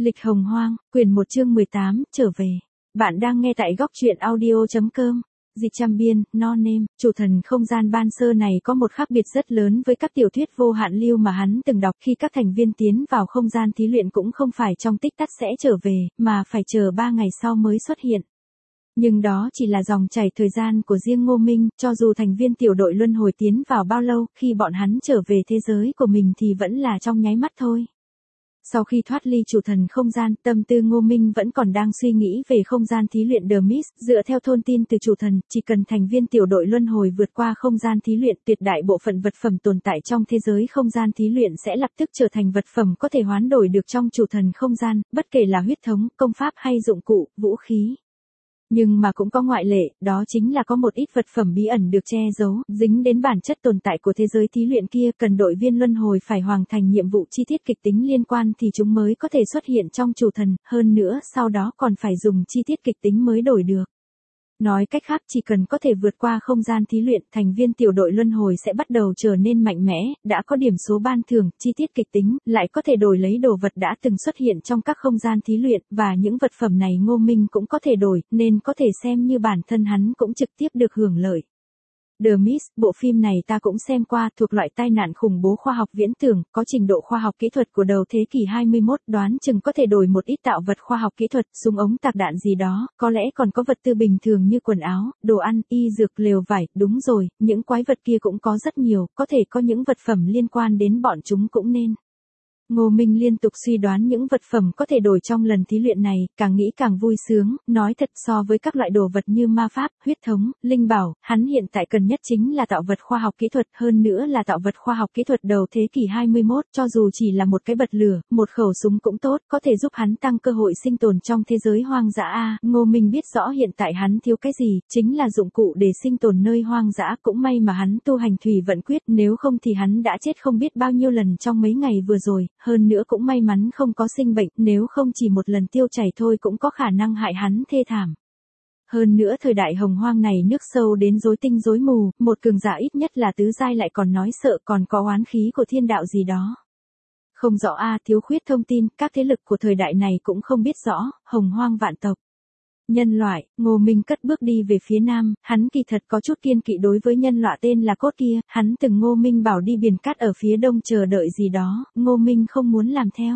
Lịch Hồng Hoang, quyển 1 chương 18, trở về. Bạn đang nghe tại góc truyện audio.com. Dịch Trăm Biên, No Name, chủ thần không gian ban sơ này có một khác biệt rất lớn với các tiểu thuyết vô hạn lưu mà hắn từng đọc. Khi các thành viên tiến vào không gian thí luyện cũng không phải trong tích tắc sẽ trở về, mà phải chờ 3 ngày sau mới xuất hiện. Nhưng đó chỉ là dòng chảy thời gian của riêng Ngô Minh, cho dù thành viên tiểu đội luân hồi tiến vào bao lâu, khi bọn hắn trở về thế giới của mình thì vẫn là trong nháy mắt thôi. Sau khi thoát ly chủ thần không gian, tâm tư Ngô Minh vẫn còn đang suy nghĩ về không gian thí luyện The Mist. Dựa theo thông tin từ chủ thần, chỉ cần thành viên tiểu đội luân hồi vượt qua không gian thí luyện, tuyệt đại bộ phận vật phẩm tồn tại trong thế giới không gian thí luyện sẽ lập tức trở thành vật phẩm có thể hoán đổi được trong chủ thần không gian, bất kể là huyết thống, công pháp hay dụng cụ, vũ khí. Nhưng mà cũng có ngoại lệ, đó chính là có một ít vật phẩm bí ẩn được che giấu, dính đến bản chất tồn tại của thế giới thí luyện kia, cần đội viên luân hồi phải hoàn thành nhiệm vụ chi tiết kịch tính liên quan thì chúng mới có thể xuất hiện trong chủ thần, hơn nữa sau đó còn phải dùng chi tiết kịch tính mới đổi được. Nói cách khác, chỉ cần có thể vượt qua không gian thí luyện, thành viên tiểu đội luân hồi sẽ bắt đầu trở nên mạnh mẽ, đã có điểm số ban thưởng, chi tiết kịch tính, lại có thể đổi lấy đồ vật đã từng xuất hiện trong các không gian thí luyện, và những vật phẩm này Ngô Minh cũng có thể đổi, nên có thể xem như bản thân hắn cũng trực tiếp được hưởng lợi. The Mist, bộ phim này ta cũng xem qua, thuộc loại tai nạn khủng bố khoa học viễn tưởng, có trình độ khoa học kỹ thuật của đầu thế kỷ 21, đoán chừng có thể đổi một ít tạo vật khoa học kỹ thuật, súng ống tạc đạn gì đó, có lẽ còn có vật tư bình thường như quần áo, đồ ăn, y dược, lều vải, đúng rồi, những quái vật kia cũng có rất nhiều, có thể có những vật phẩm liên quan đến bọn chúng cũng nên. Ngô Minh liên tục suy đoán những vật phẩm có thể đổi trong lần thí luyện này, càng nghĩ càng vui sướng, nói thật so với các loại đồ vật như ma pháp, huyết thống, linh bảo, hắn hiện tại cần nhất chính là tạo vật khoa học kỹ thuật, hơn nữa là tạo vật khoa học kỹ thuật đầu thế kỷ 21, cho dù chỉ là một cái bật lửa, một khẩu súng cũng tốt, có thể giúp hắn tăng cơ hội sinh tồn trong thế giới hoang dã a. Ngô Minh biết rõ hiện tại hắn thiếu cái gì, chính là dụng cụ để sinh tồn nơi hoang dã, cũng may mà hắn tu hành thủy vận quyết, nếu không thì hắn đã chết không biết bao nhiêu lần trong mấy ngày vừa rồi. Hơn nữa cũng may mắn không có sinh bệnh, nếu không chỉ một lần tiêu chảy thôi cũng có khả năng hại hắn thê thảm. Hơn nữa thời đại hồng hoang này nước sâu đến rối tinh rối mù, một cường giả ít nhất là tứ giai lại còn nói sợ, còn có oán khí của thiên đạo gì đó. Không rõ a, thiếu khuyết thông tin, các thế lực của thời đại này cũng không biết rõ, hồng hoang vạn tộc. Nhân loại, Ngô Minh cất bước đi về phía nam, hắn kỳ thật có chút kiên kỵ đối với nhân loại tên là Cốt kia, hắn từng Ngô Minh bảo đi biển cát ở phía đông chờ đợi gì đó, Ngô Minh không muốn làm theo.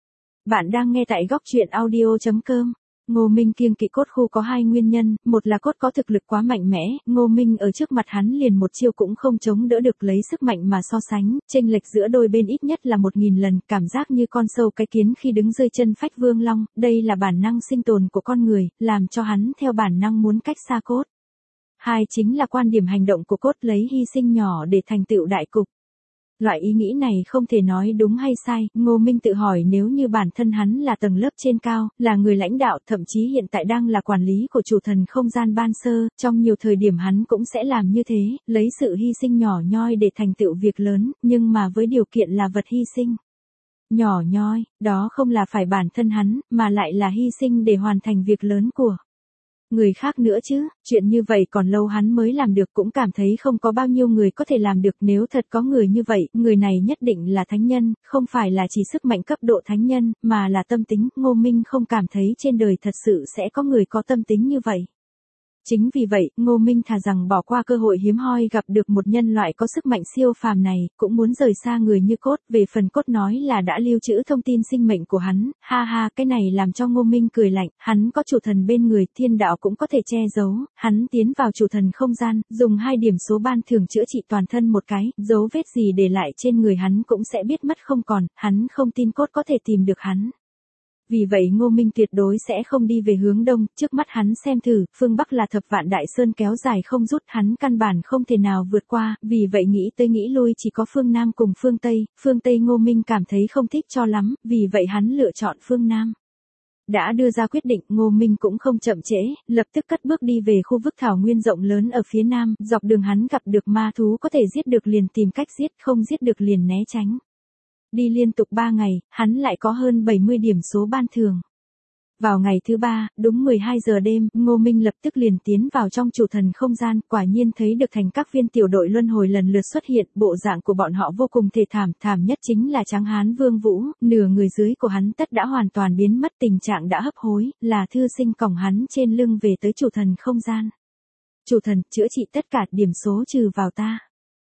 Bạn đang nghe tại góc truyện audio.com. Ngô Minh kiêng kỵ Cốt khu có hai nguyên nhân, một là Cốt có thực lực quá mạnh mẽ, Ngô Minh ở trước mặt hắn liền một chiêu cũng không chống đỡ được, lấy sức mạnh mà so sánh, chênh lệch giữa đôi bên ít nhất là 1000 lần, cảm giác như con sâu cái kiến khi đứng dưới chân phách vương long, đây là bản năng sinh tồn của con người, làm cho hắn theo bản năng muốn cách xa Cốt. Hai chính là quan điểm hành động của Cốt lấy hy sinh nhỏ để thành tựu đại cục. Loại ý nghĩ này không thể nói đúng hay sai, Ngô Minh tự hỏi nếu như bản thân hắn là tầng lớp trên cao, là người lãnh đạo, thậm chí hiện tại đang là quản lý của chủ thần không gian ban sơ, trong nhiều thời điểm hắn cũng sẽ làm như thế, lấy sự hy sinh nhỏ nhoi để thành tựu việc lớn, nhưng mà với điều kiện là vật hy sinh nhỏ nhoi, đó không là phải bản thân hắn, mà lại là hy sinh để hoàn thành việc lớn của người khác nữa chứ, chuyện như vậy còn lâu hắn mới làm được, cũng cảm thấy không có bao nhiêu người có thể làm được, nếu thật có người như vậy, người này nhất định là thánh nhân, không phải là chỉ sức mạnh cấp độ thánh nhân, mà là tâm tính, Ngô Minh không cảm thấy trên đời thật sự sẽ có người có tâm tính như vậy. Chính vì vậy, Ngô Minh thà rằng bỏ qua cơ hội hiếm hoi gặp được một nhân loại có sức mạnh siêu phàm này, cũng muốn rời xa người như Cốt. Về phần Cốt nói là đã lưu trữ thông tin sinh mệnh của hắn, ha ha, cái này làm cho Ngô Minh cười lạnh, hắn có chủ thần bên người, thiên đạo cũng có thể che giấu, hắn tiến vào chủ thần không gian, dùng 2 điểm số ban thưởng chữa trị toàn thân một cái, dấu vết gì để lại trên người hắn cũng sẽ biết mất không còn, hắn không tin Cốt có thể tìm được hắn. Vì vậy Ngô Minh tuyệt đối sẽ không đi về hướng đông, trước mắt hắn xem thử, phương Bắc là Thập Vạn Đại Sơn kéo dài không rút, hắn căn bản không thể nào vượt qua, vì vậy nghĩ tới nghĩ lui chỉ có phương Nam cùng phương Tây Ngô Minh cảm thấy không thích cho lắm, vì vậy hắn lựa chọn phương Nam. Đã đưa ra quyết định, Ngô Minh cũng không chậm trễ, lập tức cất bước đi về khu vực thảo nguyên rộng lớn ở phía Nam, dọc đường hắn gặp được ma thú có thể giết được liền tìm cách giết, không giết được liền né tránh. Đi liên tục 3 ngày, hắn lại có hơn 70 điểm số ban thưởng. Vào ngày thứ ba, đúng 12 giờ đêm, Ngô Minh lập tức liền tiến vào trong chủ thần không gian, quả nhiên thấy được thành các viên tiểu đội luân hồi lần lượt xuất hiện, bộ dạng của bọn họ vô cùng thê thảm, thảm nhất chính là Tráng Hán Vương Vũ, nửa người dưới của hắn tất đã hoàn toàn biến mất, tình trạng đã hấp hối, là thư sinh còng hắn trên lưng về tới chủ thần không gian. Chủ thần, chữa trị tất cả, điểm số trừ vào ta.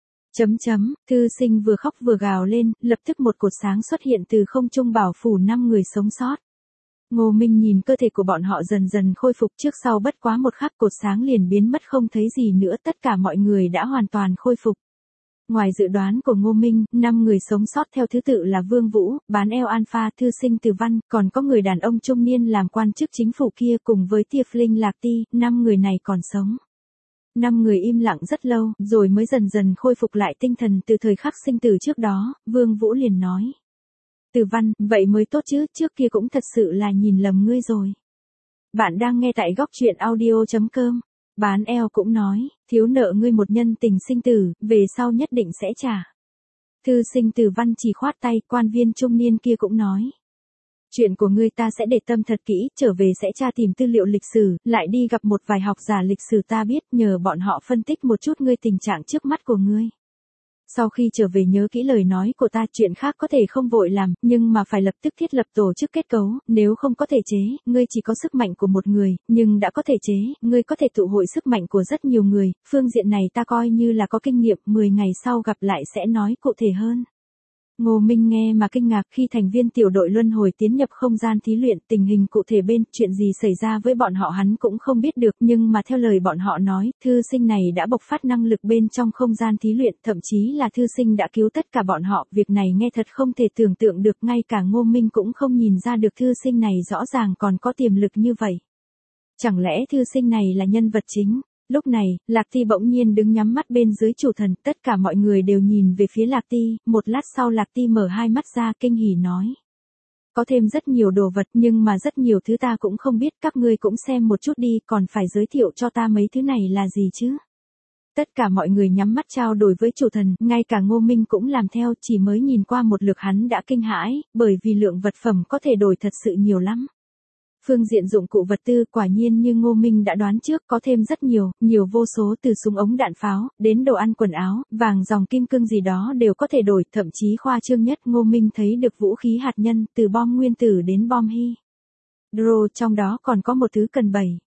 Thư sinh vừa khóc vừa gào lên, lập tức một cột sáng xuất hiện từ không trung bảo phủ 5 người sống sót. Ngô Minh nhìn cơ thể của bọn họ dần dần khôi phục, trước sau bất quá một khắc cột sáng liền biến mất không thấy gì nữa, tất cả mọi người đã hoàn toàn khôi phục. Ngoài dự đoán của Ngô Minh, 5 người sống sót theo thứ tự là Vương Vũ, bán eo Alpha, thư sinh Từ Văn, còn có người đàn ông trung niên làm quan chức chính phủ kia cùng với Tiefling Lạc Ti, 5 người này còn sống. 5 người im lặng rất lâu, rồi mới dần dần khôi phục lại tinh thần từ thời khắc sinh tử trước đó, Vương Vũ liền nói. Từ Văn, vậy mới tốt chứ, trước kia cũng thật sự là nhìn lầm ngươi rồi. Bạn đang nghe tại góc truyện audio.com. Bán eo cũng nói, thiếu nợ ngươi một nhân tình sinh tử, về sau nhất định sẽ trả. Thư sinh Từ Văn chỉ khoát tay, quan viên trung niên kia cũng nói. Chuyện của ngươi ta sẽ để tâm thật kỹ, trở về sẽ tra tìm tư liệu lịch sử, lại đi gặp một vài học giả lịch sử ta biết, nhờ bọn họ phân tích một chút ngươi tình trạng trước mắt của ngươi. Sau khi trở về nhớ kỹ lời nói của ta, chuyện khác có thể không vội làm, nhưng mà phải lập tức thiết lập tổ chức kết cấu, nếu không có thể chế, ngươi chỉ có sức mạnh của một người, nhưng đã có thể chế, ngươi có thể tụ hội sức mạnh của rất nhiều người, phương diện này ta coi như là có kinh nghiệm, 10 ngày sau gặp lại sẽ nói cụ thể hơn. Ngô Minh nghe mà kinh ngạc, khi thành viên tiểu đội luân hồi tiến nhập không gian thí luyện, tình hình cụ thể bên, chuyện gì xảy ra với bọn họ hắn cũng không biết được, nhưng mà theo lời bọn họ nói, thư sinh này đã bộc phát năng lực bên trong không gian thí luyện, thậm chí là thư sinh đã cứu tất cả bọn họ, việc này nghe thật không thể tưởng tượng được, ngay cả Ngô Minh cũng không nhìn ra được thư sinh này rõ ràng còn có tiềm lực như vậy. Chẳng lẽ thư sinh này là nhân vật chính? Lúc này, Lạc Ti bỗng nhiên đứng nhắm mắt bên dưới chủ thần, tất cả mọi người đều nhìn về phía Lạc Ti, một lát sau Lạc Ti mở hai mắt ra kinh hỉ nói. Có thêm rất nhiều đồ vật nhưng mà rất nhiều thứ ta cũng không biết, các ngươi cũng xem một chút đi, còn phải giới thiệu cho ta mấy thứ này là gì chứ? Tất cả mọi người nhắm mắt trao đổi với chủ thần, ngay cả Ngô Minh cũng làm theo, chỉ mới nhìn qua một lượt hắn đã kinh hãi, bởi vì lượng vật phẩm có thể đổi thật sự nhiều lắm. Phương diện dụng cụ vật tư quả nhiên như Ngô Minh đã đoán trước, có thêm rất nhiều, nhiều vô số, từ súng ống đạn pháo, đến đồ ăn quần áo, vàng dòng kim cương gì đó đều có thể đổi, thậm chí khoa trương nhất Ngô Minh thấy được vũ khí hạt nhân, từ bom nguyên tử đến bom hydro, trong đó còn có một thứ cần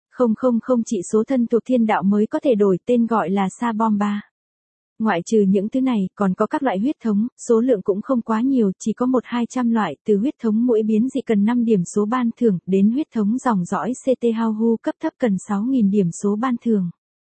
7,000 chỉ số thân thuộc thiên đạo mới có thể đổi, tên gọi là Sa Bom 3. Ngoại trừ những thứ này, còn có các loại huyết thống, số lượng cũng không quá nhiều, chỉ có 1-200 loại, từ huyết thống mỗi biến dị cần 5 điểm số ban thưởng, đến huyết thống dòng dõi CT Hau cấp thấp cần 6.000 điểm số ban thưởng.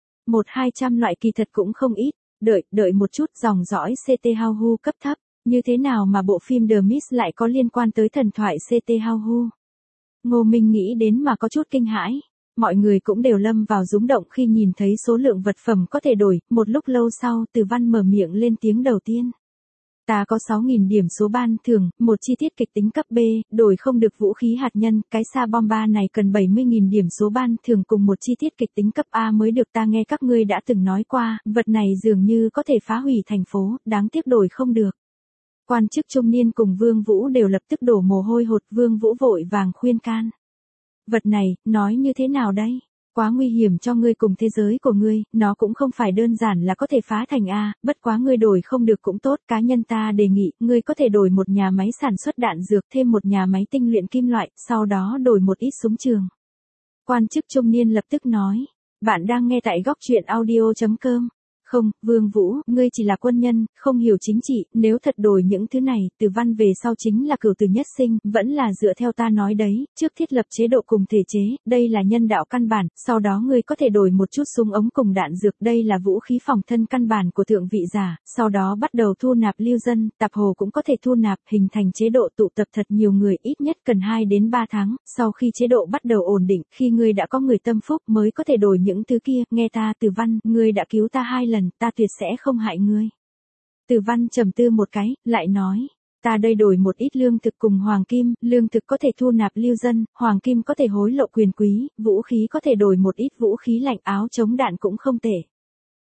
1-200 loại kỳ thật cũng không ít, đợi một chút, dòng dõi CT Hau cấp thấp, như thế nào mà bộ phim The Mist lại có liên quan tới thần thoại CT Hau? Ngô Minh nghĩ đến mà có chút kinh hãi. Mọi người cũng đều lâm vào rúng động khi nhìn thấy số lượng vật phẩm có thể đổi, một lúc lâu sau, Từ Văn mở miệng lên tiếng đầu tiên. Ta có 6.000 điểm số ban thưởng, một chi tiết kịch tính cấp B, đổi không được vũ khí hạt nhân, cái Sa Bom 3 này cần 70.000 điểm số ban thưởng cùng một chi tiết kịch tính cấp A mới được, ta nghe các ngươi đã từng nói qua, vật này dường như có thể phá hủy thành phố, đáng tiếc đổi không được. Quan chức trung niên cùng Vương Vũ đều lập tức đổ mồ hôi hột, Vương Vũ vội vàng khuyên can. Vật này, nói như thế nào đây? Quá nguy hiểm cho ngươi cùng thế giới của ngươi, nó cũng không phải đơn giản là có thể phá thành A, bất quá ngươi đổi không được cũng tốt, cá nhân ta đề nghị, ngươi có thể đổi một nhà máy sản xuất đạn dược, thêm một nhà máy tinh luyện kim loại, sau đó đổi một ít súng trường. Quan chức trung niên lập tức nói, bạn đang nghe tại góc truyện audio.com. Không, Vương Vũ, ngươi chỉ là quân nhân, không hiểu chính trị, nếu thật đổi những thứ này, Từ Văn về sau chính là cửu tử nhất sinh, vẫn là dựa theo ta nói đấy, trước thiết lập chế độ cùng thể chế, đây là nhân đạo căn bản, sau đó ngươi có thể đổi một chút súng ống cùng đạn dược, đây là vũ khí phòng thân căn bản của thượng vị giả, sau đó bắt đầu thu nạp lưu dân, tạp hồ cũng có thể thu nạp, hình thành chế độ tụ tập thật nhiều người, ít nhất cần 2 đến 3 tháng, sau khi chế độ bắt đầu ổn định, khi ngươi đã có người tâm phúc mới có thể đổi những thứ kia, nghe ta Từ Văn, ngươi đã cứu ta 2 lần. Ta tuyệt sẽ không hại ngươi. Từ Văn trầm tư một cái, lại nói, ta đây đổi một ít lương thực cùng hoàng kim, lương thực có thể thu nạp lưu dân, hoàng kim có thể hối lộ quyền quý, vũ khí có thể đổi một ít vũ khí lạnh, áo chống đạn cũng không tệ.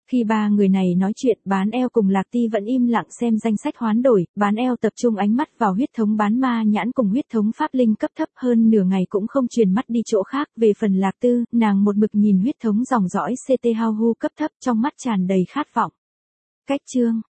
Khi ba người này nói chuyện, bán eo cùng Lạc Ti vẫn im lặng xem danh sách hoán đổi, bán eo tập trung ánh mắt vào huyết thống bán ma nhãn cùng huyết thống pháp linh cấp thấp, hơn nửa ngày cũng không chuyển mắt đi chỗ khác. Về phần Lạc Tư, nàng một mực nhìn huyết thống dòng dõi CT Hao Hu cấp thấp, trong mắt tràn đầy khát vọng. Cách chương